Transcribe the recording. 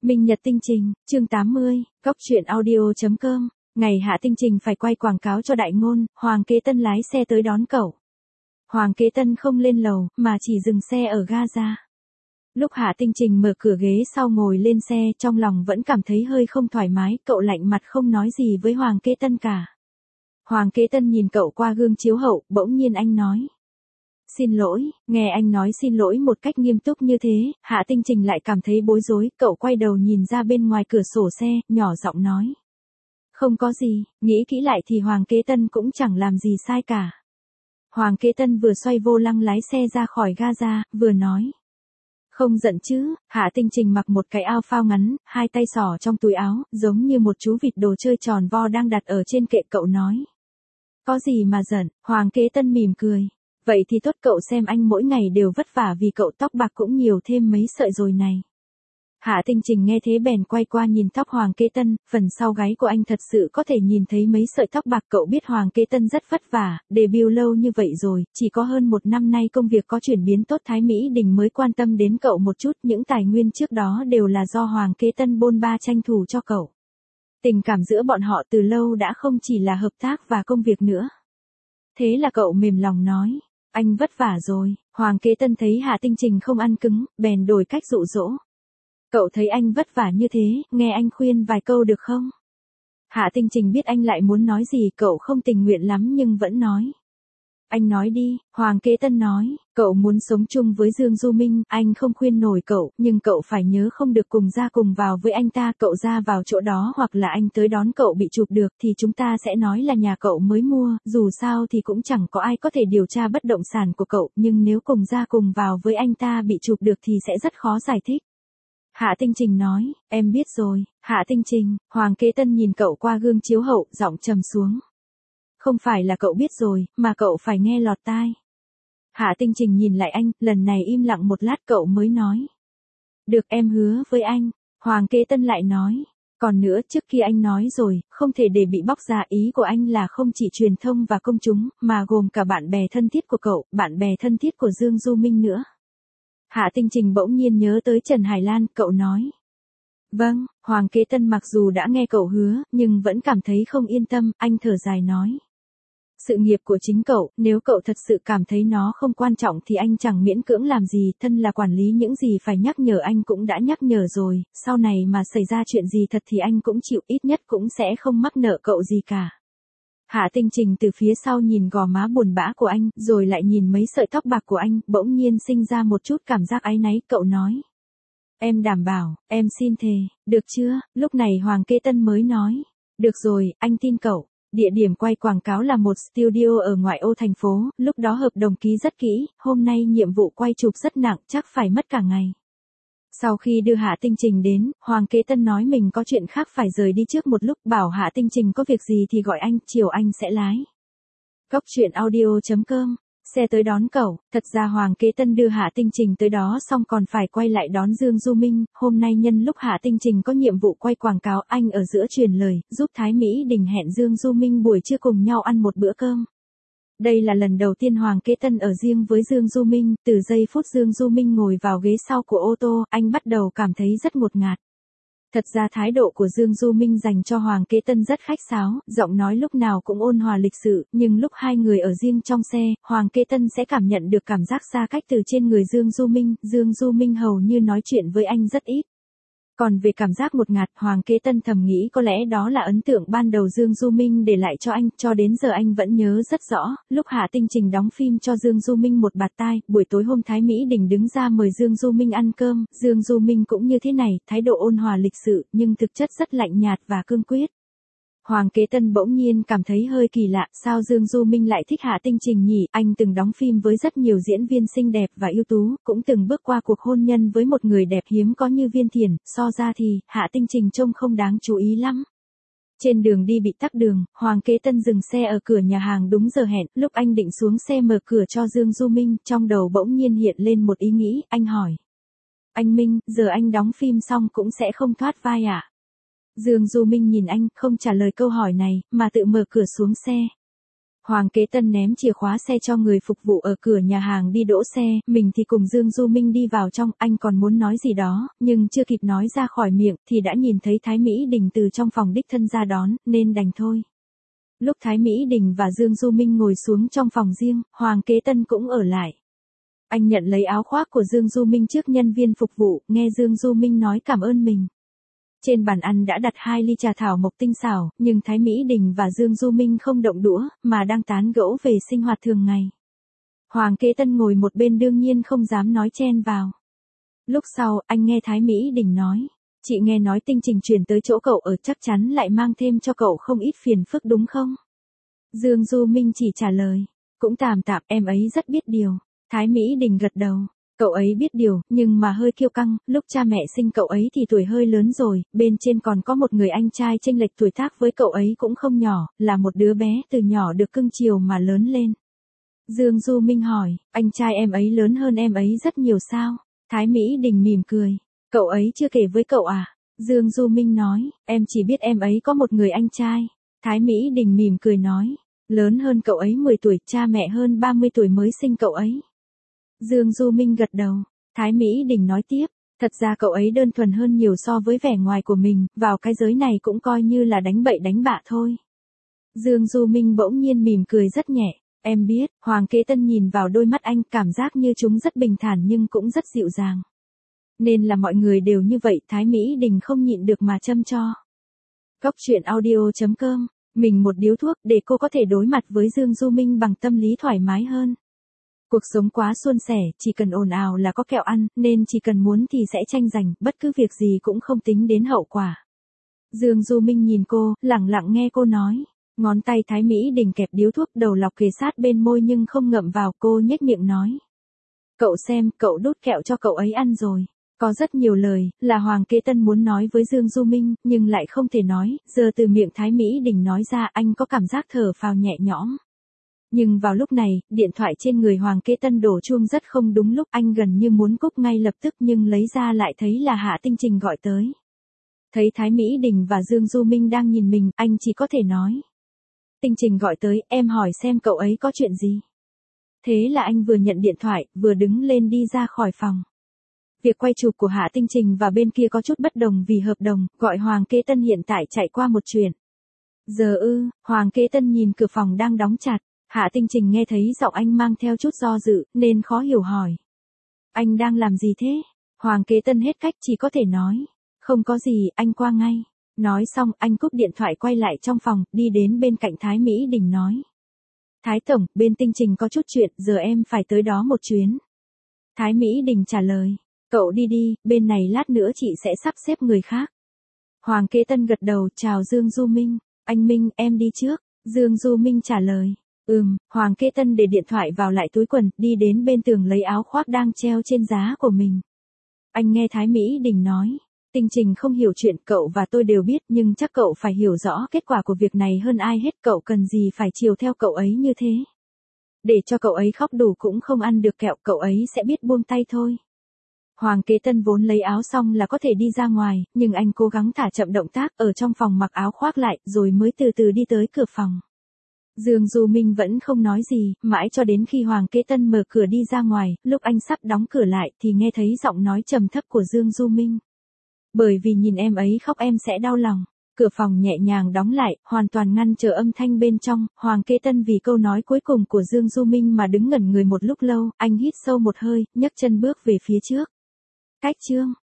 Minh Nhật Tinh Trình, chương 80, Góc truyện audio.com. Ngày Hạ Tinh Trình phải quay quảng cáo cho Đại Ngôn, Hoàng Kế Tân lái xe tới đón cậu. Hoàng Kế Tân không lên lầu, mà chỉ dừng xe ở ga. Lúc Hạ Tinh Trình mở cửa ghế sau ngồi lên xe, trong lòng vẫn cảm thấy hơi không thoải mái, cậu lạnh mặt không nói gì với Hoàng Kế Tân cả. Hoàng Kế Tân nhìn cậu qua gương chiếu hậu, bỗng nhiên anh nói. Xin lỗi, nghe anh nói xin lỗi một cách nghiêm túc như thế, Hạ Tinh Trình lại cảm thấy bối rối, cậu quay đầu nhìn ra bên ngoài cửa sổ xe, nhỏ giọng nói. Không có gì, nghĩ kỹ lại thì Hoàng Kế Tân cũng chẳng làm gì sai cả. Hoàng Kế Tân vừa xoay vô lăng lái xe ra khỏi ga, vừa nói. Không giận chứ, Hạ Tinh Trình mặc một cái áo phao ngắn, hai tay xỏ trong túi áo, giống như một chú vịt đồ chơi tròn vo đang đặt ở trên kệ, cậu nói. Có gì mà giận, Hoàng Kế Tân mỉm cười. Vậy thì tốt, cậu xem anh mỗi ngày đều vất vả vì cậu, tóc bạc cũng nhiều thêm mấy sợi rồi này. Hạ Tinh Trình nghe thế bèn quay qua nhìn tóc Hoàng Kế Tân, phần sau gáy của anh thật sự có thể nhìn thấy mấy sợi tóc bạc. Cậu biết Hoàng Kế Tân rất vất vả, debut lâu như vậy rồi, chỉ có hơn một năm nay công việc có chuyển biến tốt, Thái Mỹ Đình mới quan tâm đến cậu một chút, những tài nguyên trước đó đều là do Hoàng Kế Tân bôn ba tranh thủ cho cậu. Tình cảm giữa bọn họ từ lâu đã không chỉ là hợp tác và công việc nữa. Thế là cậu mềm lòng nói. Anh vất vả rồi. Hoàng Kế Tân thấy Hạ Tinh Trình không ăn cứng, bèn đổi cách dụ dỗ. Cậu thấy anh vất vả như thế, nghe anh khuyên vài câu được không? Hạ Tinh Trình biết anh lại muốn nói gì, cậu không tình nguyện lắm nhưng vẫn nói. Anh nói đi, Hoàng Kế Tân nói, cậu muốn sống chung với Dương Du Minh, anh không khuyên nổi cậu, nhưng cậu phải nhớ không được cùng ra cùng vào với anh ta, cậu ra vào chỗ đó hoặc là anh tới đón cậu bị chụp được thì chúng ta sẽ nói là nhà cậu mới mua, dù sao thì cũng chẳng có ai có thể điều tra bất động sản của cậu, nhưng nếu cùng ra cùng vào với anh ta bị chụp được thì sẽ rất khó giải thích. Hạ Tinh Trình nói, em biết rồi. Hạ Tinh Trình, Hoàng Kế Tân nhìn cậu qua gương chiếu hậu, giọng trầm xuống. Không phải là cậu biết rồi, mà cậu phải nghe lọt tai. Hạ Tinh Trình nhìn lại anh, lần này im lặng một lát cậu mới nói. Được, em hứa với anh. Hoàng Kế Tân lại nói. Còn nữa, trước khi anh nói rồi, không thể để bị bóc ra, ý của anh là không chỉ truyền thông và công chúng, mà gồm cả bạn bè thân thiết của cậu, bạn bè thân thiết của Dương Du Minh nữa. Hạ Tinh Trình bỗng nhiên nhớ tới Trần Hải Lan, cậu nói. Vâng, Hoàng Kế Tân mặc dù đã nghe cậu hứa, nhưng vẫn cảm thấy không yên tâm, anh thở dài nói. Sự nghiệp của chính cậu, nếu cậu thật sự cảm thấy nó không quan trọng thì anh chẳng miễn cưỡng làm gì, thân là quản lý những gì phải nhắc nhở anh cũng đã nhắc nhở rồi, sau này mà xảy ra chuyện gì thật thì anh cũng chịu, ít nhất cũng sẽ không mắc nợ cậu gì cả. Hạ Tinh Trình từ phía sau nhìn gò má buồn bã của anh, rồi lại nhìn mấy sợi tóc bạc của anh, bỗng nhiên sinh ra một chút cảm giác áy náy, cậu nói. Em đảm bảo, em xin thề, được chưa? Lúc này Hoàng Kế Tân mới nói. Được rồi, anh tin cậu. Địa điểm quay quảng cáo là một studio ở ngoại ô thành phố, lúc đó hợp đồng ký rất kỹ, hôm nay nhiệm vụ quay chụp rất nặng, chắc phải mất cả ngày. Sau khi đưa Hạ Tinh Trình đến, Hoàng Kế Tân nói mình có chuyện khác phải rời đi trước một lúc, bảo Hạ Tinh Trình có việc gì thì gọi anh, chiều anh sẽ lái. Góc truyện audio.com. Xe tới đón cậu, thật ra Hoàng Kế Tân đưa Hạ Tinh Trình tới đó xong còn phải quay lại đón Dương Du Minh, hôm nay nhân lúc Hạ Tinh Trình có nhiệm vụ quay quảng cáo, anh ở giữa truyền lời, giúp Thái Mỹ Đình hẹn Dương Du Minh buổi trưa cùng nhau ăn một bữa cơm. Đây là lần đầu tiên Hoàng Kế Tân ở riêng với Dương Du Minh, từ giây phút Dương Du Minh ngồi vào ghế sau của ô tô, anh bắt đầu cảm thấy rất ngột ngạt. Thật ra thái độ của Dương Du Minh dành cho Hoàng Kế Tân rất khách sáo, giọng nói lúc nào cũng ôn hòa lịch sự, nhưng lúc hai người ở riêng trong xe, Hoàng Kế Tân sẽ cảm nhận được cảm giác xa cách từ trên người Dương Du Minh hầu như nói chuyện với anh rất ít. Còn về cảm giác ngột ngạt, Hoàng Kế Tân thầm nghĩ có lẽ đó là ấn tượng ban đầu Dương Du Minh để lại cho anh, cho đến giờ anh vẫn nhớ rất rõ, lúc Hạ Tinh Trình đóng phim cho Dương Du Minh một bạt tai, buổi tối hôm Thái Mỹ Đình đứng ra mời Dương Du Minh ăn cơm, Dương Du Minh cũng như thế này, thái độ ôn hòa lịch sự, nhưng thực chất rất lạnh nhạt và cương quyết. Hoàng Kế Tân bỗng nhiên cảm thấy hơi kỳ lạ, sao Dương Du Minh lại thích Hạ Tinh Trình nhỉ? Anh từng đóng phim với rất nhiều diễn viên xinh đẹp và ưu tú, cũng từng bước qua cuộc hôn nhân với một người đẹp hiếm có như Viên Thiển, so ra thì, Hạ Tinh Trình trông không đáng chú ý lắm. Trên đường đi bị tắc đường, Hoàng Kế Tân dừng xe ở cửa nhà hàng đúng giờ hẹn, lúc anh định xuống xe mở cửa cho Dương Du Minh, trong đầu bỗng nhiên hiện lên một ý nghĩ, anh hỏi. Anh Minh, giờ anh đóng phim xong cũng sẽ không thoát vai à? Dương Du Minh nhìn anh, không trả lời câu hỏi này, mà tự mở cửa xuống xe. Hoàng Kế Tân ném chìa khóa xe cho người phục vụ ở cửa nhà hàng đi đỗ xe, mình thì cùng Dương Du Minh đi vào trong, anh còn muốn nói gì đó, nhưng chưa kịp nói ra khỏi miệng thì đã nhìn thấy Thái Mỹ Đình từ trong phòng đích thân ra đón, nên đành thôi. Lúc Thái Mỹ Đình và Dương Du Minh ngồi xuống trong phòng riêng, Hoàng Kế Tân cũng ở lại. Anh nhận lấy áo khoác của Dương Du Minh trước nhân viên phục vụ, nghe Dương Du Minh nói cảm ơn mình. Trên bàn ăn đã đặt 2 ly trà thảo mộc tinh xảo, nhưng Thái Mỹ Đình và Dương Du Minh không động đũa, mà đang tán gẫu về sinh hoạt thường ngày. Hoàng Kế Tân ngồi một bên đương nhiên không dám nói chen vào. Lúc sau, anh nghe Thái Mỹ Đình nói, chị nghe nói Tinh Trình chuyển tới chỗ cậu ở chắc chắn lại mang thêm cho cậu không ít phiền phức đúng không? Dương Du Minh chỉ trả lời, cũng tạm tạm, em ấy rất biết điều. Thái Mỹ Đình gật đầu. Cậu ấy biết điều, nhưng mà hơi kiêu căng, lúc cha mẹ sinh cậu ấy thì tuổi hơi lớn rồi, bên trên còn có một người anh trai chênh lệch tuổi tác với cậu ấy cũng không nhỏ, là một đứa bé từ nhỏ được cưng chiều mà lớn lên. Dương Du Minh hỏi, anh trai em ấy lớn hơn em ấy rất nhiều sao? Thái Mỹ Đình mỉm cười, cậu ấy chưa kể với cậu à? Dương Du Minh nói, em chỉ biết em ấy có một người anh trai. Thái Mỹ Đình mỉm cười nói, lớn hơn cậu ấy 10 tuổi, cha mẹ hơn 30 tuổi mới sinh cậu ấy. Dương Du Minh gật đầu, Thái Mỹ Đình nói tiếp, thật ra cậu ấy đơn thuần hơn nhiều so với vẻ ngoài của mình, vào cái giới này cũng coi như là đánh bậy đánh bạ thôi. Dương Du Minh bỗng nhiên mỉm cười rất nhẹ, em biết, Hoàng Kế Tân nhìn vào đôi mắt anh cảm giác như chúng rất bình thản nhưng cũng rất dịu dàng. Nên là mọi người đều như vậy, Thái Mỹ Đình không nhịn được mà châm cho. Cóc truyện audio.com, mình một điếu thuốc để cô có thể đối mặt với Dương Du Minh bằng tâm lý thoải mái hơn. Cuộc sống quá suôn sẻ, chỉ cần ồn ào là có kẹo ăn, nên chỉ cần muốn thì sẽ tranh giành, bất cứ việc gì cũng không tính đến hậu quả. Dương Du Minh nhìn cô, lặng lặng nghe cô nói. Ngón tay Thái Mỹ Đình kẹp điếu thuốc đầu lọc kề sát bên môi nhưng không ngậm vào, cô nhếch miệng nói. Cậu xem, cậu đút kẹo cho cậu ấy ăn rồi. Có rất nhiều lời, là Hoàng Kế Tân muốn nói với Dương Du Minh, nhưng lại không thể nói, giờ từ miệng Thái Mỹ Đình nói ra anh có cảm giác thở phào nhẹ nhõm. Nhưng vào lúc này, điện thoại trên người Hoàng Kế Tân đổ chuông rất không đúng lúc, anh gần như muốn cúp ngay lập tức nhưng lấy ra lại thấy là Hạ Tinh Trình gọi tới. Thấy Thái Mỹ Đình và Dương Du Minh đang nhìn mình, anh chỉ có thể nói. Tinh Trình gọi tới, em hỏi xem cậu ấy có chuyện gì. Thế là anh vừa nhận điện thoại, vừa đứng lên đi ra khỏi phòng. Việc quay chụp của Hạ Tinh Trình và bên kia có chút bất đồng vì hợp đồng, gọi Hoàng Kế Tân hiện tại chạy qua một chuyện. Giờ Hoàng Kế Tân nhìn cửa phòng đang đóng chặt. Hạ Tinh Trình nghe thấy giọng anh mang theo chút do dự, nên khó hiểu hỏi. Anh đang làm gì thế? Hoàng Kế Tân hết cách chỉ có thể nói. Không có gì, anh qua ngay. Nói xong, anh cúp điện thoại quay lại trong phòng, đi đến bên cạnh Thái Mỹ Đình nói. Thái Tổng, bên Tinh Trình có chút chuyện, giờ em phải tới đó một chuyến. Thái Mỹ Đình trả lời. Cậu đi đi, bên này lát nữa chị sẽ sắp xếp người khác. Hoàng Kế Tân gật đầu, chào Dương Du Minh. Anh Minh, em đi trước. Dương Du Minh trả lời. Hoàng Kế Tân để điện thoại vào lại túi quần, đi đến bên tường lấy áo khoác đang treo trên giá của mình. Anh nghe Thái Mỹ Đình nói, Tinh Trình không hiểu chuyện, cậu và tôi đều biết, nhưng chắc cậu phải hiểu rõ kết quả của việc này hơn ai hết, cậu cần gì phải chiều theo cậu ấy như thế. Để cho cậu ấy khóc đủ cũng không ăn được kẹo, cậu ấy sẽ biết buông tay thôi. Hoàng Kế Tân vốn lấy áo xong là có thể đi ra ngoài, nhưng anh cố gắng thả chậm động tác, ở trong phòng mặc áo khoác lại, rồi mới từ từ đi tới cửa phòng. Dương Du Minh vẫn không nói gì, mãi cho đến khi Hoàng Kế Tân mở cửa đi ra ngoài, lúc anh sắp đóng cửa lại thì nghe thấy giọng nói trầm thấp của Dương Du Minh. Bởi vì nhìn em ấy khóc em sẽ đau lòng. Cửa phòng nhẹ nhàng đóng lại, hoàn toàn ngăn trở âm thanh bên trong, Hoàng Kế Tân vì câu nói cuối cùng của Dương Du Minh mà đứng ngẩn người một lúc lâu, anh hít sâu một hơi, nhấc chân bước về phía trước. Cách chương